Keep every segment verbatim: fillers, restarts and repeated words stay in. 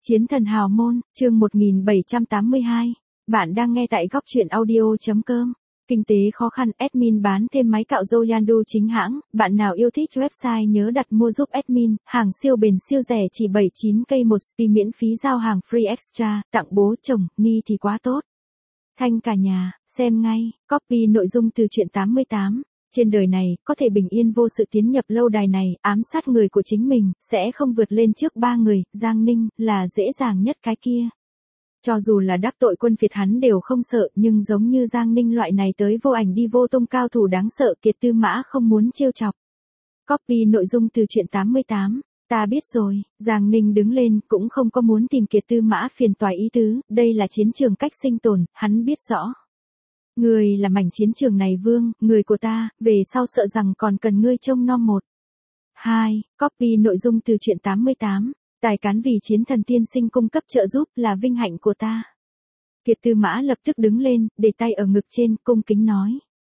Chiến thần hào môn, chương một nghìn bảy trăm tám mươi hai. Bạn đang nghe tại góc truyện audio.com. Kinh tế khó khăn, admin bán thêm máy cạo râu Yandu chính hãng. Bạn nào yêu thích website nhớ đặt mua giúp admin. Hàng siêu bền siêu rẻ chỉ bảy mươi chín k một spi, miễn phí giao hàng free extra. Tặng bố chồng, ni thì quá tốt. Thanh cả nhà, xem ngay. Copy nội dung từ truyện tám mươi tám. Trên đời này, có thể bình yên vô sự tiến nhập lâu đài này, ám sát người của chính mình, sẽ không vượt lên trước ba người, Giang Ninh, là dễ dàng nhất cái kia. Cho dù là đắc tội quân Việt hắn đều không sợ, nhưng giống như Giang Ninh loại này tới vô ảnh đi vô tung cao thủ đáng sợ, Kiệt Tư Mã không muốn trêu chọc. Copy nội dung từ truyện tám mươi tám. Ta biết rồi, Giang Ninh đứng lên, cũng không có muốn tìm Kiệt Tư Mã phiền toái ý tứ, đây là chiến trường cách sinh tồn, hắn biết rõ. Người là mảnh chiến trường này vương, người của ta, về sau sợ rằng còn cần ngươi trông nom một. hai. Copy nội dung từ truyện tám mươi tám. Tài cán vì chiến thần tiên sinh cung cấp trợ giúp là vinh hạnh của ta. Kiệt Tư Mã lập tức đứng lên, để tay ở ngực trên, cung kính nói.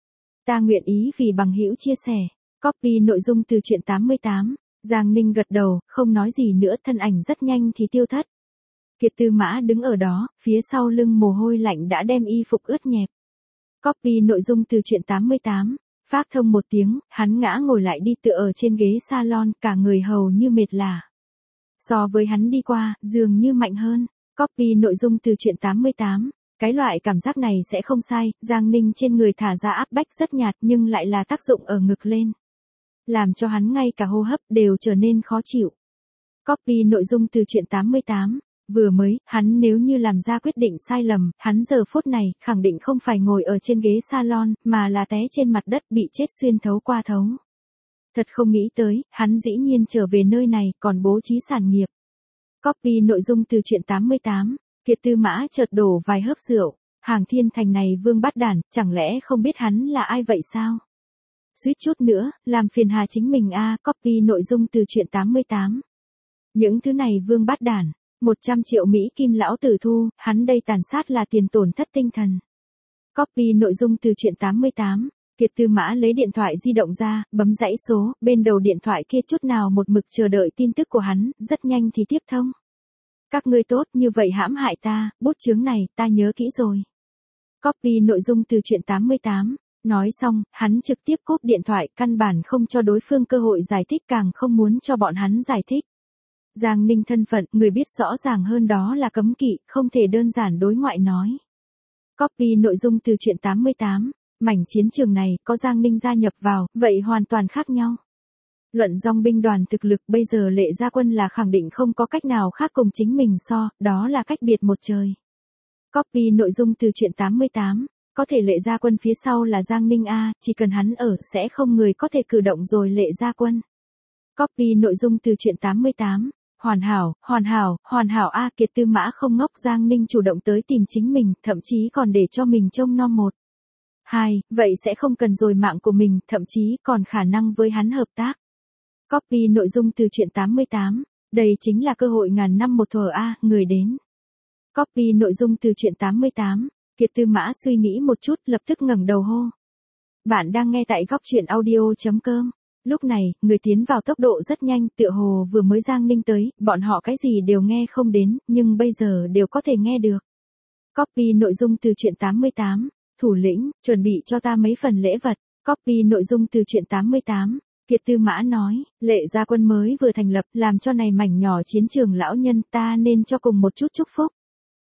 Ta nguyện ý vì bằng hữu chia sẻ. Copy nội dung từ truyện tám mươi tám. Giang Ninh gật đầu, không nói gì nữa, thân ảnh rất nhanh thì tiêu thất. Kiệt Tư Mã đứng ở đó, phía sau lưng mồ hôi lạnh đã đem y phục ướt nhẹp. Copy nội dung từ truyện tám mươi tám. Phát thông một tiếng, hắn ngã ngồi lại đi tựa ở trên ghế salon, cả người hầu như mệt lả. So với hắn đi qua, dường như mạnh hơn. Copy nội dung từ truyện tám mươi tám. Cái loại cảm giác này sẽ không sai, Giang Ninh trên người thả ra áp bách rất nhạt nhưng lại là tác dụng ở ngực lên. Làm cho hắn ngay cả hô hấp đều trở nên khó chịu. Copy nội dung từ truyện tám mươi tám. Vừa mới, hắn nếu như làm ra quyết định sai lầm, hắn giờ phút này, khẳng định không phải ngồi ở trên ghế salon, mà là té trên mặt đất bị chết xuyên thấu qua thấu. Thật không nghĩ tới, hắn dĩ nhiên trở về nơi này, còn bố trí sản nghiệp. Copy nội dung từ truyện tám mươi tám. Kiệt Tư Mã chợt đổ vài hớp rượu. Hàng Thiên Thành này vương bát đản, chẳng lẽ không biết hắn là ai vậy sao? Suýt chút nữa, làm phiền hà chính mình a. À, copy nội dung từ truyện tám mươi tám. Những thứ này vương bát đản. một trăm triệu Mỹ kim lão tử thu, hắn đây tàn sát là tiền tổn thất tinh thần. Copy nội dung từ truyện tám mươi tám. Kiệt Tư Mã lấy điện thoại di động ra, bấm dãy số, bên đầu điện thoại kia chút nào một mực chờ đợi tin tức của hắn, rất nhanh thì tiếp thông. Các ngươi tốt như vậy hãm hại ta, bút chướng này, ta nhớ kỹ rồi. Copy nội dung từ truyện tám mươi tám. Nói xong, hắn trực tiếp cúp điện thoại, căn bản không cho đối phương cơ hội giải thích, càng không muốn cho bọn hắn giải thích. Giang Ninh thân phận, người biết rõ ràng hơn đó là cấm kỵ, không thể đơn giản đối ngoại nói. Copy nội dung từ truyện tám mươi tám. Mảnh chiến trường này, có Giang Ninh gia nhập vào, vậy hoàn toàn khác nhau. Luận dòng binh đoàn thực lực, bây giờ Lệ Gia Quân là khẳng định không có cách nào khác cùng chính mình so, đó là cách biệt một trời. Copy nội dung từ truyện tám mươi tám. Có thể Lệ Gia Quân phía sau là Giang Ninh a, chỉ cần hắn ở, sẽ không người có thể cử động rồi Lệ Gia Quân. Copy nội dung từ truyện tám mươi tám. Hoàn hảo, hoàn hảo, hoàn hảo a. Kiệt Tư Mã không ngốc, Giang Ninh chủ động tới tìm chính mình, thậm chí còn để cho mình trông nom một. Hai, vậy sẽ không cần rồi mạng của mình, thậm chí còn khả năng với hắn hợp tác. Copy nội dung từ truyện tám mươi tám. Đây chính là cơ hội ngàn năm một thuở a, người đến. Copy nội dung từ truyện tám mươi tám. Kiệt Tư Mã suy nghĩ một chút, lập tức ngẩng đầu hô. Bạn đang nghe tại góc truyện audio.com. Lúc này, người tiến vào tốc độ rất nhanh, tựa hồ vừa mới Giang Ninh tới, bọn họ cái gì đều nghe không đến, nhưng bây giờ đều có thể nghe được. Copy nội dung từ truyện tám mươi tám. Thủ lĩnh, chuẩn bị cho ta mấy phần lễ vật. Copy nội dung từ truyện tám mươi tám. Kiệt Tư Mã nói, Lệ Gia Quân mới vừa thành lập, làm cho này mảnh nhỏ chiến trường lão nhân, ta nên cho cùng một chút chúc phúc.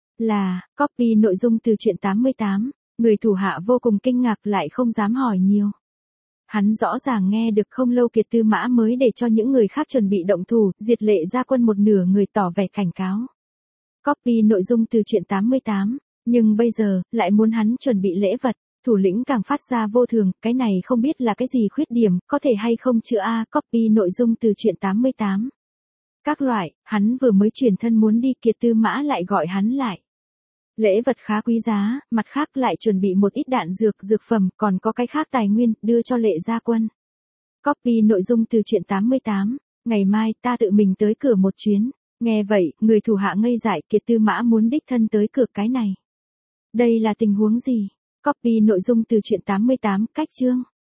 Là, copy nội dung từ truyện tám mươi tám. Người thủ hạ vô cùng kinh ngạc, lại không dám hỏi nhiều. Hắn rõ ràng nghe được không lâu Kiệt Tư Mã mới để cho những người khác chuẩn bị động thủ, diệt Lệ Gia Quân, một nửa người tỏ vẻ cảnh cáo. Copy nội dung từ truyện tám mươi tám. Nhưng bây giờ, lại muốn hắn chuẩn bị lễ vật, thủ lĩnh càng phát ra vô thường, cái này không biết là cái gì khuyết điểm, có thể hay không chữa a. Copy nội dung từ truyện tám mươi tám. Các loại, hắn vừa mới chuyển thân muốn đi, Kiệt Tư Mã lại gọi hắn lại. Lễ vật khá quý giá, mặt khác lại chuẩn bị một ít đạn dược, dược phẩm, còn có cái khác tài nguyên, đưa cho Lệ Gia Quân. Copy nội dung từ truyện tám mươi tám. Ngày mai, ta tự mình tới cửa một chuyến. Nghe vậy, người thủ hạ ngây dại, Kiệt Tư Mã muốn đích thân tới cửa cái này. Đây là tình huống gì? Copy nội dung từ truyện tám mươi tám, cách chương.